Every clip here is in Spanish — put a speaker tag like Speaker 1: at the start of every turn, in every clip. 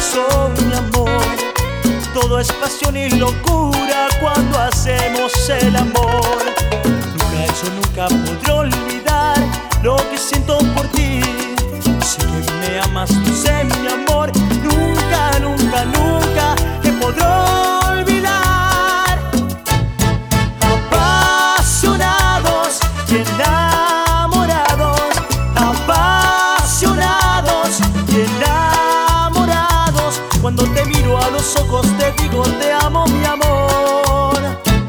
Speaker 1: beso, mi amor. Todo es pasión y locura cuando hacemos el amor. Nunca yo nunca podré olvidar lo que siento por ti. Sé que me amas, tú sé, mi amor. Nunca, nunca, nunca te podré olvidar. Apasionados y enamorados, apasionados y enamorados. Cuando te miro a los ojos te digo te amo, mi amor.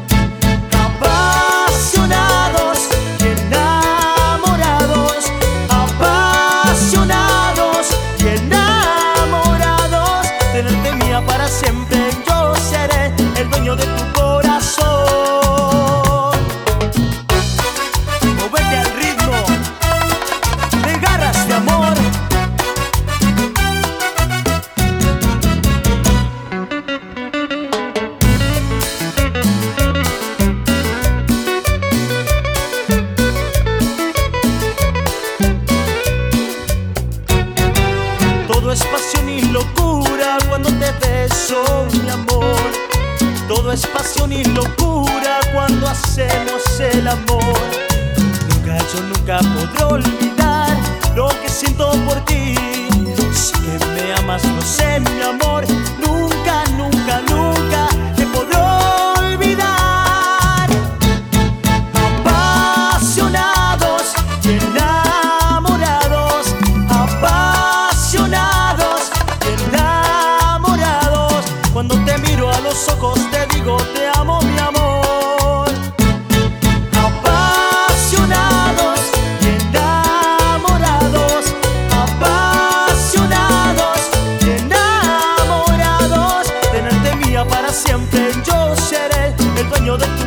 Speaker 1: Apasionados y enamorados, apasionados y enamorados. Tenerte mía para siempre, yo seré el dueño de tu corazón. Movete al ritmo de Garras de Amor. Todo es pasión y locura cuando te beso, mi amor. Todo es pasión y locura cuando hacemos el amor. Nunca yo nunca podré olvidar lo que siento por ti. Sé que me amas, lo sé, mi amor. Nunca, nunca, nunca te podré olvidar. Apasionados y enamorados, apasionados y enamorados. Cuando te miro a los ojos te digo te amo, mi amor. Apasionados y enamorados, apasionados y enamorados. Tenerte mía para siempre, yo seré el dueño de tu